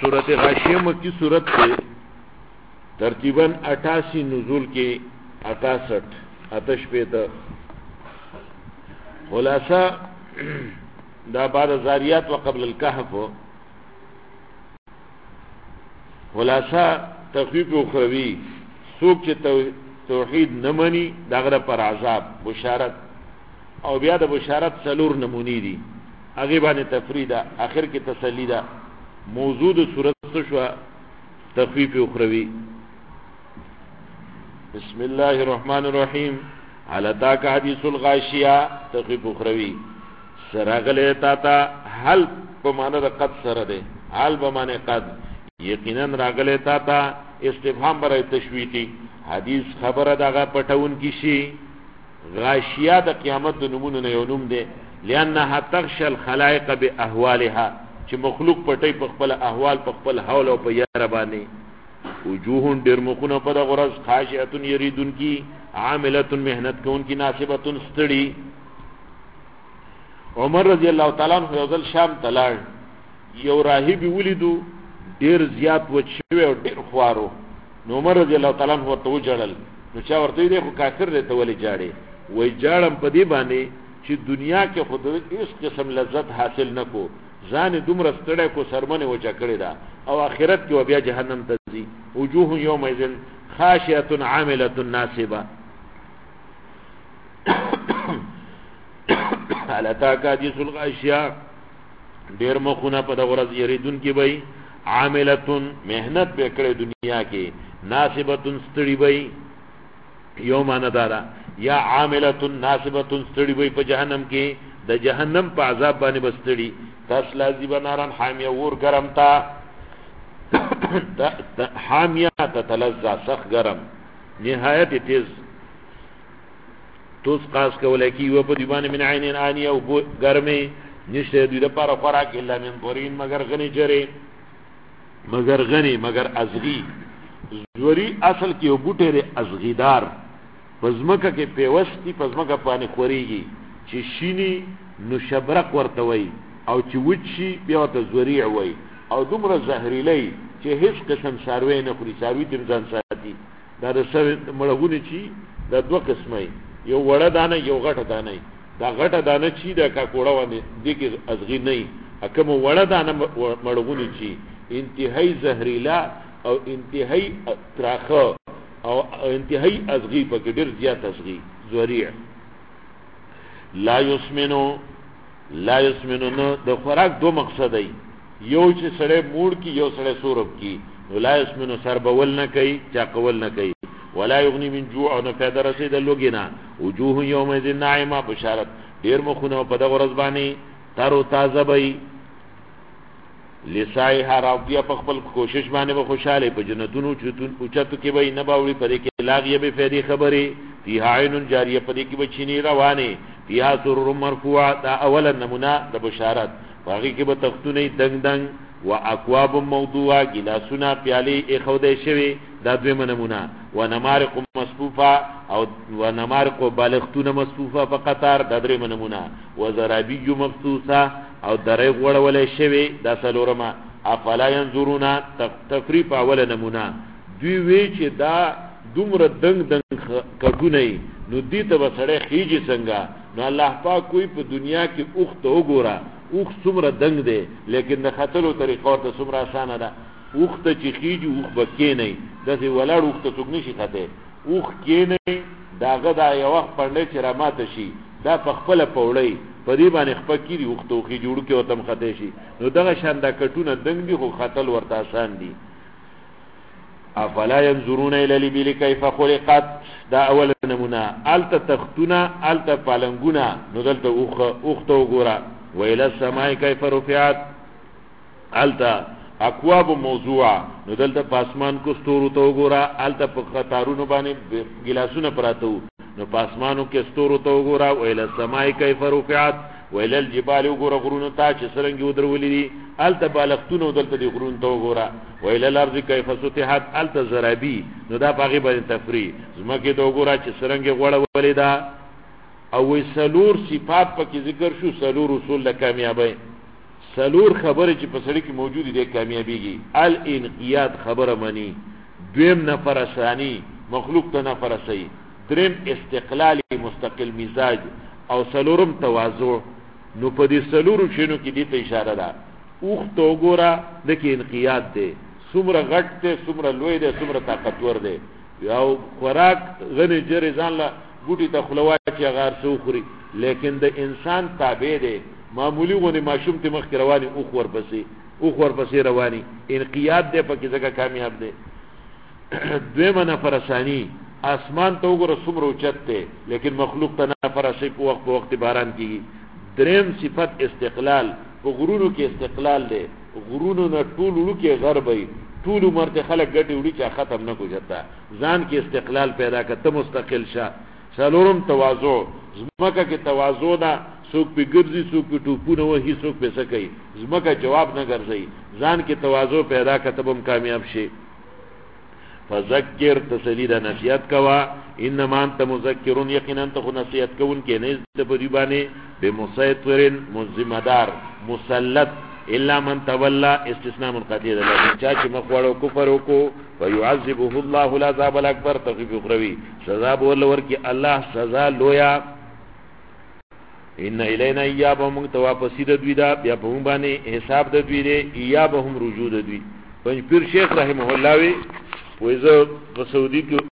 सूरत गाशिया मक्की सूरत से तरतीबन 88 नुज़ूल के 68 आतश पेता खुलासा दा बाद ज़ारियात व क़ब्ल अल-कहफ़ खुलासा तख़वीफ़ उख़रवी सूक चे तौहीद न मनी दागरा पर आज़ाब बुशारत और बिया द बुशारत सलूर नमूनी दी आगे बाने तफरीदा आखिर की तसलीदा मौजूद सूरत शुआ तख़वीफ़ उख़रवी बिस्मिल्लाहिर्रहमानिर्रहीम अलता का हदीसुल गाशिया तख़वीफ़ उख़रवी सरागले ताता हल बमाने रक़द सरदे हाल बमाने कद यकीनन रागले ताता इस्तिफ़हाम बराए तशवीक़ी हदीस खबर दागा पटउन किसी गाशिया द क़यामत नमून ने यनुम दे लिअन्नहा तग़शल खलाइक़ बिअहवालिहा च मखलूक पटई पखपल अहवाल पखपल हौल और पैया बानी वजूहुन डेर मुखुन पद गुरज खाशिअतुन यरीदुन की आमिलतुन मेहनत कौन की नासिबतुन स्तड़ी उमर रज़ी अल्लाह ताला अन्हु यौजल शाम तलाड़ यौ राही भी वलिदु डेर ज़ियात वचवे और डेर ख्वारो उमर रज़ी अल्लाह ताला अन्हु तो जड़ल नु चा वर्ते देखो काफिर रे तो वली जाड़े वही जाड़म पदी बाने कि दुनिया के खुद इस किस्म लज्जत हासिल न को जान दुमर स्तड़े को सरमने वो चकड़े दा और आखिरत की वबिया जहन्नम तजी वजूह यौमइज़िन खाशिअतुन आमिलतुन नासिबा अलता का हदीसुल गाशिया डेर मखुना पद गुरज यरीदुन की बई आमिलतुन मेहनत पे करे दुनिया के नासिबतुन स्तड़ी बई यौमान दादा या आमिलतुन नासिबतुन स्तड़ी बई पे जहन्नम के द जहन्नम पे अजाब बाने बस्तड़ी तस्ला ज़िबनारन हामिया और गरम ता हामिया ततलज़्ज़ा सख गरम निहायत तेज तुस खास कवले की वो पदीबान मिन आइन आनिया वो गर्मे निश्चय दुद पर खुराक इल्ला मिन बुरीन मगर गनी जरे मगर अज़गी ज़ोरी असल की वो बूटे रे अज़गीदार पज़मका के पेवस्ती पज़मका पानी खोरीगी चिशीनी नुशबरक वर्तवई और चिवुची प्यावत ज़ोरी वई और दुमर ज़हरीलई चे हिस किस्म सारवे न खुरी सारवी तिमजान साथी दादा सब मड़गुनी ची दा दो किस्मई यो वड़ा दाना यो गट दाना दा गट दाना ची दा का कोड़ा वाने देखे अज़गी नहीं अकम वड़ा दाना मड़गुनी ची इंतहाई ज़हरीला और इंतहाई त्राख और इंतहाई अज़गी पके डेर ज़ियात अज़गी ज़ोरिया ला युस्मिनो न द खुराक दो मकसद है यो चे सड़े मूड की यो सड़े सूरब की ला युस्मिनो सर बवल न कई चाकवल न कई वला युगनी मिन जू और न पैदा रसीद लोगिना वजूह यौमइज़िन नाइमा बशारत डेर मुखुना पद गुरज़बानी तारो ताज़ा बई लिसाई हाराविया पखपल कोशिश माने व खुशहाले पे जन्नतुन उचत के बई नबावली पदे के लागिया बे फैदी खबरे फिहा आइनुन जारिया पदे की बचीनी रवाने फिहा सुरुर मरफुआ दा अवल नमूना द बशारत बाकी के बतख्तुने दंग दंग व अक्वाब मौदुआ गिलासुना प्याले ए खौदे शवे दा द्वे नमूना व नमारिक मसफूफा और व नमारिक बालख्तुन मसफूफा फकतार दा द्वे नमूना व ज़राबियु मबसूसा और दरे वड़वले शवे दा सलोरमा अफला यंजुरुना तफरीफ अवल नमूना दुई वे चे दा दुमर दंग दंग कटुनई नु दीत बसड़े खीजी संगा नु अल्लाह पाक कोई पे दुनिया की उख्त गोरा उख सुमर दंग दे लेकिन न खतलो तरीक़ा और सुमर आसान दा उख्त ची खीजी उख बके नहीं दसे वलाड़ उख्त सुगनी शी खते उख के नहीं दागा दा या वक्त पंडे चरामा तशी दा पखपल पौड़ई पदी बाने खपकीरी उख्तो खी जुड़ के वतम खतेशी नो दगा शान दा कटुना दंग दी खो खतल वर्ता आसान दी अफला यंजुरून इला लिबिल कैफ खुलिqat दा अवल नमूना अलता तख्तुना अलता पालंगुना नदलता उख्तो गोरा व इला समाई कैफ रुफिआत अलता अक्वाब मौजुआ नदलता पासमान को स्तोरु तो गोरा अलता पखतारुन बाने गिलासुन परातो नो पासमानों के स्तोरु तो गोरा व इला समाई कैफ रुफिआत व इला जिबाल गोरा गुरुन ताच सरंगी उदरवली अलता बालख्तुन उदलता दी गुरुन तो गोरा व इला अर्ज़ कैफ सुतिहात अलता ज़राबी नो दा बागी बन तफरी ज़मके तो गोरा च सरंगी वड़ा वलिदा और वही सलूर सिफात पर की जिक्र शु सलूर उसूल कामयाबी سلور خبره چې په سړی کې موجود دي کامیابیږي. الانقیاد خبره منی، دویم نفر ثانی مخلوق ته نفر صحیح، دریم استقلال مستقل مزاج، او سلورم تواضع. نو په دې سلورو شنو کې دې ته اشاره ده. اوخ تو ګورا د کې انقیاد دی، څومره غټ دی، څومره لوی دی، څومره طاقتور دی. یو خوراک غنی جری ځان لا ګوټي ته خلوا چې غار سو خوري، لیکن د انسان تابع دی. معمولی غونې ماشوم ته مخ رواني اوخ ورپسې رواني، انقیاد دی پکې ځکه کامیاب دی. دویمه نفر ثانی اسمان ته وګوره څومره اوچت دی، لیکن مخلوق ته نفر شي په وخت باران کیږي. دریم صفت استقلال، په غرونو کې استقلال دی، غرونو نه ټول وړو کې غربي، ټول مرته خلک ګټي وړي چې ختم نه کو جتا، ځان کې استقلال پیدا کته مستقل شه. سلورم تواضع، زمکه کې تواضع ده، څوک په ګرځي څوک په ټوپونه وهي څوک په سکي، زمکه جواب نه ګرځي، ځان کې تواضع پیدا کته بم کامیاب شي. فذکر تسلیل نصیحت کوا، انما انت مذکرون یقینا ته نصیحت کون کې نه ته په دی باندې به مسیطرن مزمدار مسلط الا من تولى استثناء منقطع ده، چا چې مخوړو کفر وکړو ويعذبه الله العذاب الاكبر تخفيف اخروی، سزا بول ورکی الله سزا لویا. ان الینا ایابهم توافسید دوی دا بیا په باندې حساب د دوی دی، ایابهم رجوع د دوی. پنځ پیر شیخ رحمه الله وی وایزه په سعودي کې